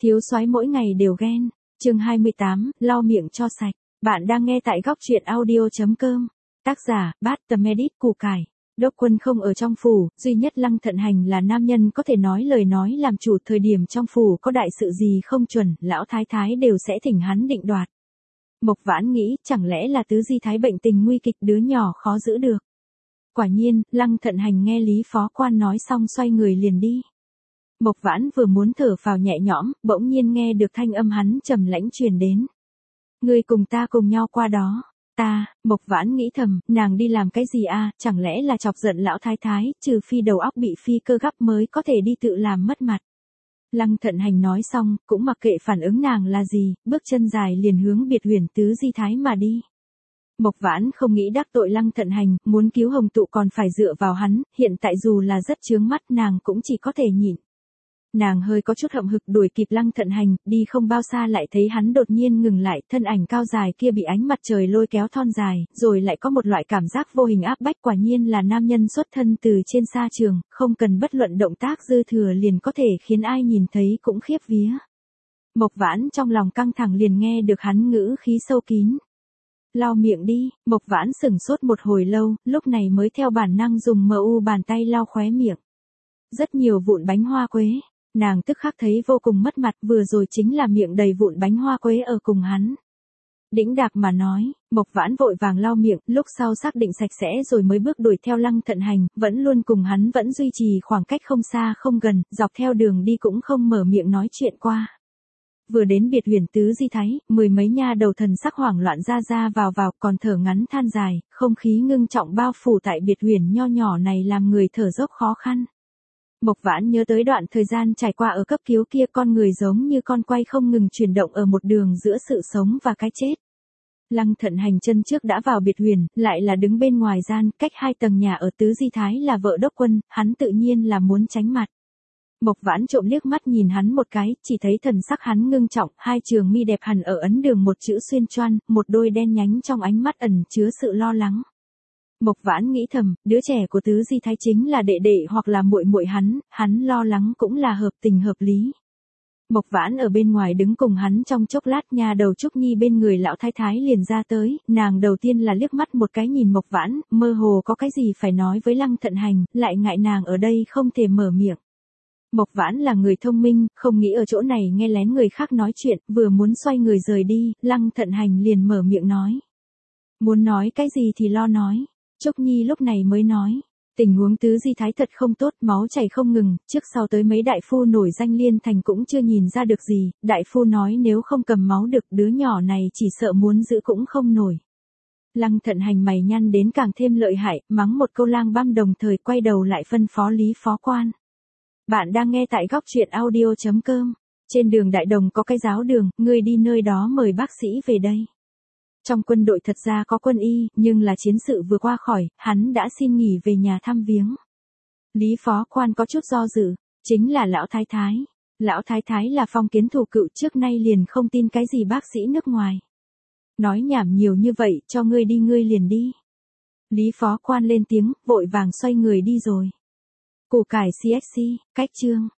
Thiếu soái mỗi ngày đều ghen. Chương 28, lau miệng cho sạch. Bạn đang nghe tại góc truyện audio.com. Tác giả, Bát Tầm Edit Củ Cải. Đốc Quân không ở trong phủ, duy nhất Lăng Thận Hành là nam nhân có thể nói lời nói làm chủ. Thời điểm trong phủ có đại sự gì không chuẩn, lão thái thái đều sẽ thỉnh hắn định đoạt. Mộc Vãn nghĩ, chẳng lẽ là Tứ Di Thái bệnh tình nguy kịch, đứa nhỏ khó giữ được. Quả nhiên, Lăng Thận Hành nghe Lý Phó Quan nói xong xoay người liền đi. Mộc Vãn vừa muốn thở phào nhẹ nhõm, bỗng nhiên nghe được thanh âm hắn trầm lãnh truyền đến. Ngươi cùng ta cùng nhau qua đó. Ta, Mộc Vãn nghĩ thầm, nàng đi làm cái gì a? Chẳng lẽ là chọc giận lão thái thái, trừ phi đầu óc bị phi cơ gắp mới có thể đi tự làm mất mặt. Lăng Thận Hành nói xong, cũng mặc kệ phản ứng nàng là gì, bước chân dài liền hướng Biệt Huyền Tứ Di Thái mà đi. Mộc Vãn không nghĩ đắc tội Lăng Thận Hành, muốn cứu Hồng Tụ còn phải dựa vào hắn, hiện tại dù là rất chướng mắt nàng cũng chỉ có thể nhịn. Nàng hơi có chút hậm hực đuổi kịp Lăng Thận Hành, đi không bao xa lại thấy hắn đột nhiên ngừng lại, thân ảnh cao dài kia bị ánh mặt trời lôi kéo thon dài, rồi lại có một loại cảm giác vô hình áp bách, quả nhiên là nam nhân xuất thân từ trên sa trường, không cần bất luận động tác dư thừa liền có thể khiến ai nhìn thấy cũng khiếp vía. Mộc Vãn trong lòng căng thẳng liền nghe được hắn ngữ khí sâu kín. Lau miệng đi. Mộc Vãn sửng sốt một hồi lâu, lúc này mới theo bản năng dùng bàn tay lau khóe miệng. Rất nhiều vụn bánh hoa quế. Nàng tức khắc thấy vô cùng mất mặt, vừa rồi chính là miệng đầy vụn bánh hoa quế ở cùng hắn. Đĩnh đạc mà nói, Mộc Vãn vội vàng lau miệng, lúc sau xác định sạch sẽ rồi mới bước đuổi theo Lăng Thận Hành, vẫn luôn cùng hắn vẫn duy trì khoảng cách không xa không gần, dọc theo đường đi cũng không mở miệng nói chuyện qua. Vừa đến Biệt Huyền Tứ Di Thái, mười mấy nha đầu thần sắc hoảng loạn ra vào còn thở ngắn than dài, không khí ngưng trọng bao phủ tại Biệt Huyền nho nhỏ này làm người thở dốc khó khăn. Mộc Vãn nhớ tới đoạn thời gian trải qua ở cấp cứu kia, con người giống như con quay không ngừng chuyển động ở một đường giữa sự sống và cái chết. Lăng Thận Hành chân trước đã vào Biệt Huyền, lại là đứng bên ngoài gian, cách 2 tầng nhà ở Tứ Di Thái là vợ Đốc Quân, hắn tự nhiên là muốn tránh mặt. Mộc Vãn trộm liếc mắt nhìn hắn một cái, chỉ thấy thần sắc hắn ngưng trọng, hai trường mi đẹp hằn ở ấn đường một chữ xuyên choan, một đôi đen nhánh trong ánh mắt ẩn chứa sự lo lắng. Mộc Vãn nghĩ thầm, đứa trẻ của Tứ Di Thái chính là đệ đệ hoặc là muội muội hắn lo lắng cũng là hợp tình hợp lý. Mộc Vãn ở bên ngoài đứng cùng hắn trong chốc lát, nhà đầu Trúc Nhi bên người lão thái thái liền ra tới, nàng đầu tiên là liếc mắt một cái nhìn Mộc Vãn, mơ hồ có cái gì phải nói với Lăng Thận Hành, lại ngại nàng ở đây không thể mở miệng. Mộc Vãn là người thông minh, không nghĩ ở chỗ này nghe lén người khác nói chuyện, vừa muốn xoay người rời đi, Lăng Thận Hành liền mở miệng nói. Muốn nói cái gì thì lo nói. Trúc Nhi lúc này mới nói, tình huống Tứ Di Thái thật không tốt, máu chảy không ngừng, trước sau tới mấy đại phu nổi danh liên thành cũng chưa nhìn ra được gì, đại phu nói nếu không cầm máu được đứa nhỏ này chỉ sợ muốn giữ cũng không nổi. Lăng Thận Hành mày nhăn đến càng thêm lợi hại, mắng một câu lang băm đồng thời quay đầu lại phân phó Lý Phó Quan. Bạn đang nghe tại góc truyện audio.com, trên đường Đại Đồng có cái giáo đường, ngươi đi nơi đó mời bác sĩ về đây. Trong quân đội thật ra có quân y, nhưng là chiến sự vừa qua khỏi, hắn đã xin nghỉ về nhà thăm viếng. Lý Phó Quan có chút do dự, chính là lão thái thái. Lão thái thái là phong kiến thủ cựu, trước nay liền không tin cái gì bác sĩ nước ngoài. Nói nhảm nhiều như vậy, cho ngươi đi ngươi liền đi. Lý Phó Quan lên tiếng, vội vàng xoay người đi rồi. Củ cải CXC, cách chương.